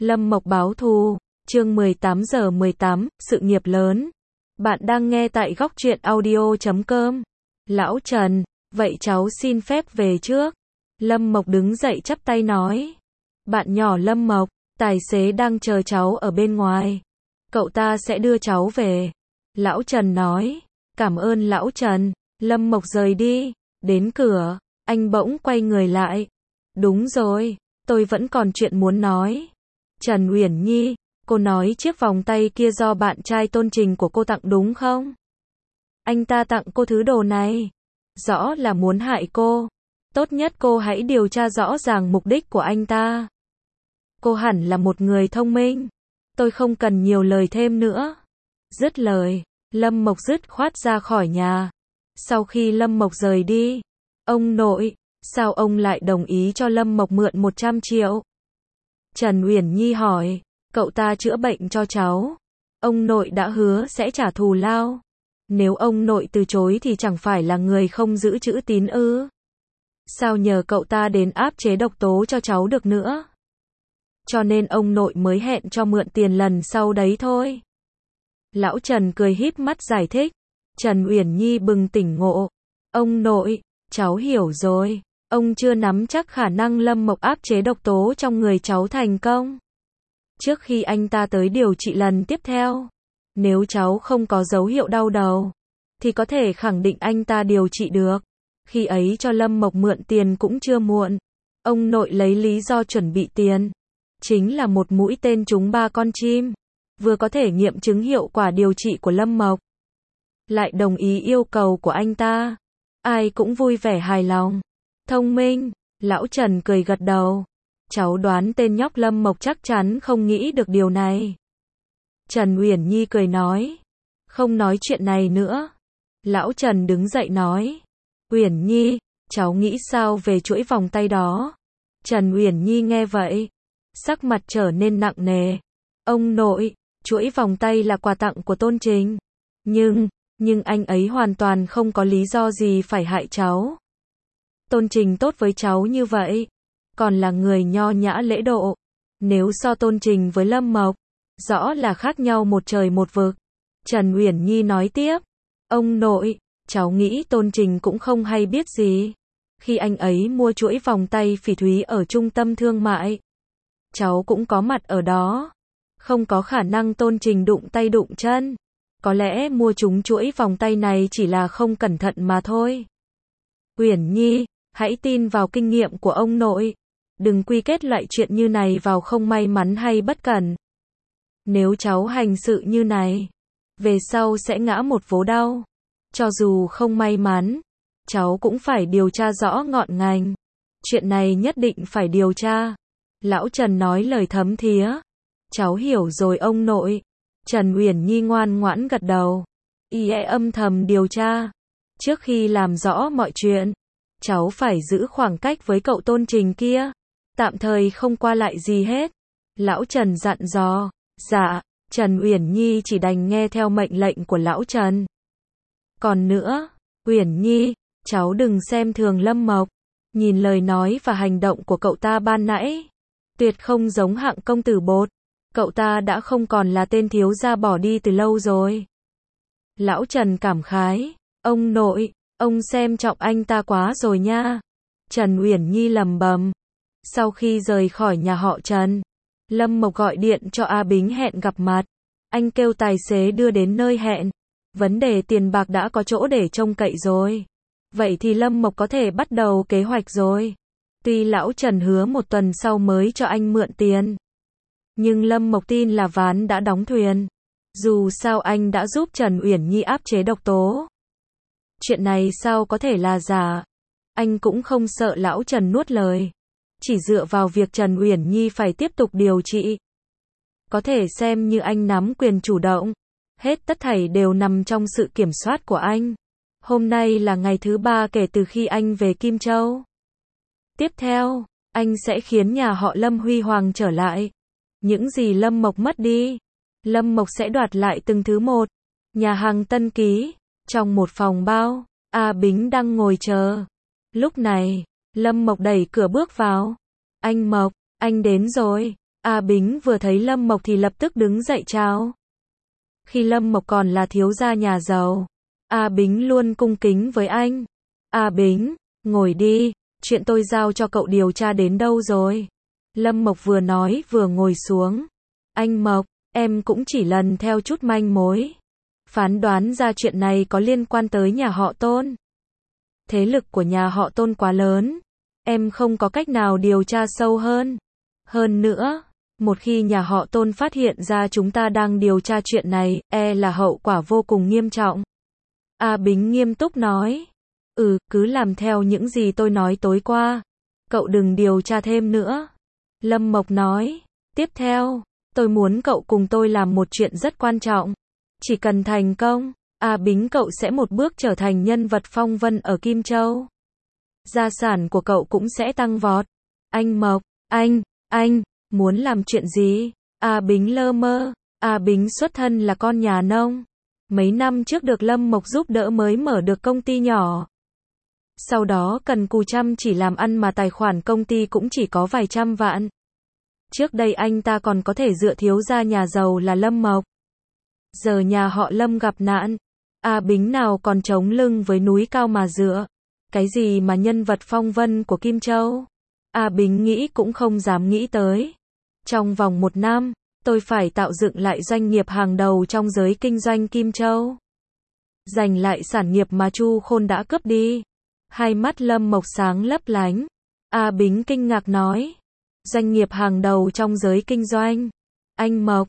Lâm Mộc báo thù, chương 18:18, sự nghiệp lớn. Bạn đang nghe tại góc truyện audio.com. Lão Trần, vậy cháu xin phép về trước. Lâm Mộc đứng dậy chắp tay nói. Bạn nhỏ Lâm Mộc, tài xế đang chờ cháu ở bên ngoài. Cậu ta sẽ đưa cháu về. Lão Trần nói. Cảm ơn Lão Trần. Lâm Mộc rời đi. Đến cửa, anh bỗng quay người lại. Đúng rồi, tôi vẫn còn chuyện muốn nói. Trần Uyển Nhi, cô nói chiếc vòng tay kia do bạn trai Tôn Trình của cô tặng đúng không? Anh ta tặng cô thứ đồ này. Rõ là muốn hại cô. Tốt nhất cô hãy điều tra rõ ràng mục đích của anh ta. Cô hẳn là một người thông minh. Tôi không cần nhiều lời thêm nữa. Dứt lời, Lâm Mộc dứt khoát ra khỏi nhà. Sau khi Lâm Mộc rời đi, ông nội, sao ông lại đồng ý cho Lâm Mộc mượn 100 triệu? Trần Uyển Nhi hỏi, cậu ta chữa bệnh cho cháu. Ông nội đã hứa sẽ trả thù lao. Nếu ông nội từ chối thì chẳng phải là người không giữ chữ tín ư? Sao nhờ cậu ta đến áp chế độc tố cho cháu được nữa? Cho nên ông nội mới hẹn cho mượn tiền lần sau đấy thôi. Lão Trần cười híp mắt giải thích. Trần Uyển Nhi bừng tỉnh ngộ. Ông nội, cháu hiểu rồi. Ông chưa nắm chắc khả năng Lâm Mộc áp chế độc tố trong người cháu thành công. Trước khi anh ta tới điều trị lần tiếp theo, nếu cháu không có dấu hiệu đau đầu, thì có thể khẳng định anh ta điều trị được. Khi ấy cho Lâm Mộc mượn tiền cũng chưa muộn. Ông nội lấy lý do chuẩn bị tiền. Chính là một mũi tên trúng 3 con chim. Vừa có thể nghiệm chứng hiệu quả điều trị của Lâm Mộc, lại đồng ý yêu cầu của anh ta. Ai cũng vui vẻ hài lòng. Thông minh, Lão Trần cười gật đầu. Cháu đoán tên nhóc Lâm Mộc chắc chắn không nghĩ được điều này. Trần Uyển Nhi cười nói. Không nói chuyện này nữa. Lão Trần đứng dậy nói. Uyển Nhi, cháu nghĩ sao về chuỗi vòng tay đó? Trần Uyển Nhi nghe vậy, sắc mặt trở nên nặng nề. Ông nội, chuỗi vòng tay là quà tặng của Tôn Trình. Nhưng anh ấy hoàn toàn không có lý do gì phải hại cháu. Tôn Trình tốt với cháu như vậy, còn là người nho nhã lễ độ. Nếu so Tôn Trình với Lâm Mộc, rõ là khác nhau một trời một vực. Trần Uyển Nhi nói tiếp. Ông nội, cháu nghĩ Tôn Trình cũng không hay biết gì. Khi anh ấy mua chuỗi vòng tay phỉ thúy ở trung tâm thương mại, cháu cũng có mặt ở đó. Không có khả năng Tôn Trình đụng tay đụng chân. Có lẽ mua chúng chuỗi vòng tay này chỉ là không cẩn thận mà thôi. Uyển Nhi, hãy tin vào kinh nghiệm của ông nội. Đừng quy kết loại chuyện như này vào không may mắn hay bất cẩn. Nếu cháu hành sự như này, về sau sẽ ngã một vố đau. Cho dù không may mắn, cháu cũng phải điều tra rõ ngọn ngành. Chuyện này nhất định phải điều tra. Lão Trần nói lời thấm thía. Cháu hiểu rồi ông nội. Trần Uyển Nhi ngoan ngoãn gật đầu. Âm thầm điều tra. Trước khi làm rõ mọi chuyện, cháu phải giữ khoảng cách với cậu Tôn Trình kia. Tạm thời không qua lại gì hết. Lão Trần dặn dò. Dạ, Trần Uyển Nhi chỉ đành nghe theo mệnh lệnh của Lão Trần. Còn nữa, Uyển Nhi, cháu đừng xem thường Lâm Mộc. Nhìn lời nói và hành động của cậu ta ban nãy, tuyệt không giống hạng công tử bột. Cậu ta đã không còn là tên thiếu gia bỏ đi từ lâu rồi. Lão Trần cảm khái. Ông nội, ông xem trọng anh ta quá rồi nha. Trần Uyển Nhi lẩm bẩm. Sau khi rời khỏi nhà họ Trần, Lâm Mộc gọi điện cho A Bính hẹn gặp mặt. Anh kêu tài xế đưa đến nơi hẹn. Vấn đề tiền bạc đã có chỗ để trông cậy rồi. Vậy thì Lâm Mộc có thể bắt đầu kế hoạch rồi. Tuy Lão Trần hứa 1 tuần sau mới cho anh mượn tiền, nhưng Lâm Mộc tin là ván đã đóng thuyền. Dù sao anh đã giúp Trần Uyển Nhi áp chế độc tố. Chuyện này sao có thể là giả? Anh cũng không sợ Lão Trần nuốt lời. Chỉ dựa vào việc Trần Uyển Nhi phải tiếp tục điều trị, có thể xem như anh nắm quyền chủ động. Hết tất thảy đều nằm trong sự kiểm soát của anh. Hôm nay là ngày thứ 3 kể từ khi anh về Kim Châu. Tiếp theo, anh sẽ khiến nhà họ Lâm huy hoàng trở lại. Những gì Lâm Mộc mất đi, Lâm Mộc sẽ đoạt lại từng thứ một. Nhà hàng Tân Ký, trong một phòng bao, A Bính đang ngồi chờ. Lúc này, Lâm Mộc đẩy cửa bước vào. Anh Mộc, anh đến rồi. A Bính vừa thấy Lâm Mộc thì lập tức đứng dậy chào. Khi Lâm Mộc còn là thiếu gia nhà giàu, A Bính luôn cung kính với anh. A Bính, ngồi đi, chuyện tôi giao cho cậu điều tra đến đâu rồi? Lâm Mộc vừa nói vừa ngồi xuống. Anh Mộc, em cũng chỉ lần theo chút manh mối. Phán đoán ra chuyện này có liên quan tới nhà họ Tôn. Thế lực của nhà họ Tôn quá lớn. Em không có cách nào điều tra sâu hơn. Hơn nữa, một khi nhà họ Tôn phát hiện ra chúng ta đang điều tra chuyện này, là hậu quả vô cùng nghiêm trọng. A Bính nghiêm túc nói. Cứ làm theo những gì tôi nói tối qua. Cậu đừng điều tra thêm nữa. Lâm Mộc nói. Tiếp theo, tôi muốn cậu cùng tôi làm một chuyện rất quan trọng. Chỉ cần thành công, A Bính cậu sẽ một bước trở thành nhân vật phong vân ở Kim Châu. Gia sản của cậu cũng sẽ tăng vọt. Anh Mộc, anh, muốn làm chuyện gì? A Bính lơ mơ. A Bính xuất thân là con nhà nông. Mấy năm trước được Lâm Mộc giúp đỡ mới mở được công ty nhỏ. Sau đó cần cù chăm chỉ làm ăn mà tài khoản công ty cũng chỉ có vài trăm vạn. Trước đây anh ta còn có thể dựa thiếu gia nhà giàu là Lâm Mộc. Giờ nhà họ Lâm gặp nạn, A Bính nào còn chống lưng với núi cao mà dựa. Cái gì mà nhân vật phong vân của Kim Châu? A Bính nghĩ cũng không dám nghĩ tới. Trong vòng 1 năm, tôi phải tạo dựng lại doanh nghiệp hàng đầu trong giới kinh doanh Kim Châu. Giành lại sản nghiệp mà Chu Khôn đã cướp đi. Hai mắt Lâm Mộc sáng lấp lánh. A Bính kinh ngạc nói. Doanh nghiệp hàng đầu trong giới kinh doanh. Anh Mộc,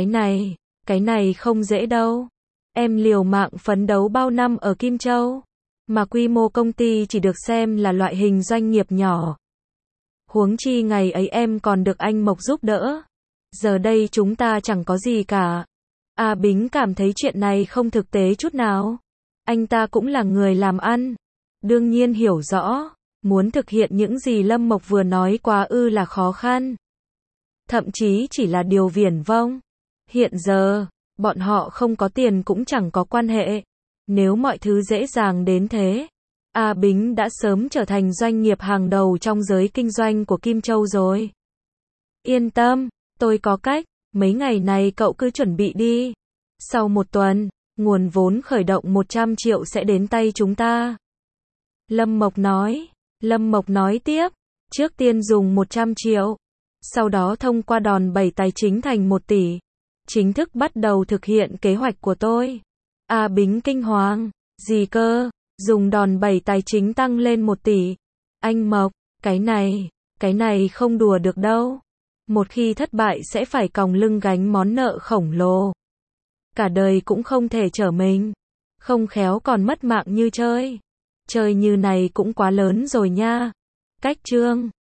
cái này không dễ đâu. Em liều mạng phấn đấu bao năm ở Kim Châu. Mà quy mô công ty chỉ được xem là loại hình doanh nghiệp nhỏ. Huống chi ngày ấy em còn được anh Mộc giúp đỡ. Giờ đây chúng ta chẳng có gì cả. A Bính cảm thấy chuyện này không thực tế chút nào. Anh ta cũng là người làm ăn. Đương nhiên hiểu rõ, muốn thực hiện những gì Lâm Mộc vừa nói quá là khó khăn. Thậm chí chỉ là điều viển vông. Hiện giờ, bọn họ không có tiền cũng chẳng có quan hệ. Nếu mọi thứ dễ dàng đến thế, A Bính đã sớm trở thành doanh nghiệp hàng đầu trong giới kinh doanh của Kim Châu rồi. Yên tâm, tôi có cách, mấy ngày này cậu cứ chuẩn bị đi. Sau 1 tuần, nguồn vốn khởi động 100 triệu sẽ đến tay chúng ta. Lâm Mộc nói tiếp, trước tiên dùng 100 triệu, sau đó thông qua đòn bẩy tài chính thành 1 tỷ. Chính thức bắt đầu thực hiện kế hoạch của tôi. A Bính kinh hoàng, gì cơ, dùng đòn bẩy tài chính tăng lên 1 tỷ. Anh Mộc, cái này không đùa được đâu. Một khi thất bại sẽ phải còng lưng gánh món nợ khổng lồ. Cả đời cũng không thể trở mình. Không khéo còn mất mạng như chơi. Chơi như này cũng quá lớn rồi nha. Cách chương